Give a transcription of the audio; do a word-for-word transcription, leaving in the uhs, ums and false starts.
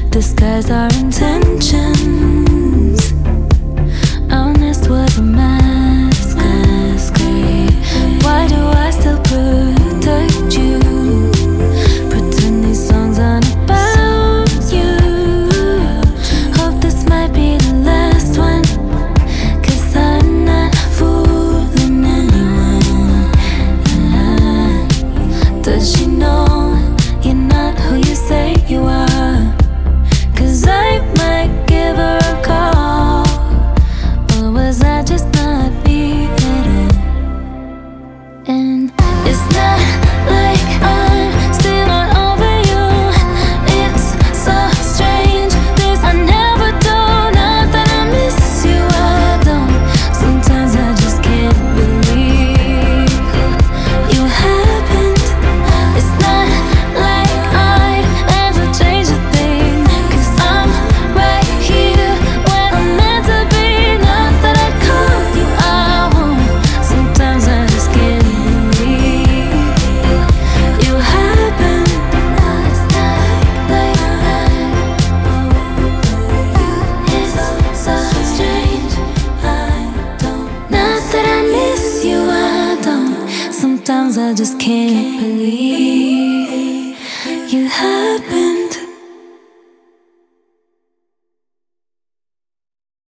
disguise our intentions. Honest was a masquerade. Why do I still protect you? Pretend these songs aren't about you. Hope this might be the last one, 'cause I'm not fooling anyone. Does she know you're not who you say you are? 'Cause I might give her a call. Or was I just not me at all? And it's not like I'm still not over you. It's so strange, this I never do. Not that I miss you, I don't. Sometimes I just can't believe you happened. It's not like I'd ever change a thing, 'cause I'm right here where I'm meant to be. Not that I call you, I won't. Sometimes I just can't believe you happened. It's not like it's so strange, I don't. Not that I miss you, I don't. Sometimes I just can't believe you happen.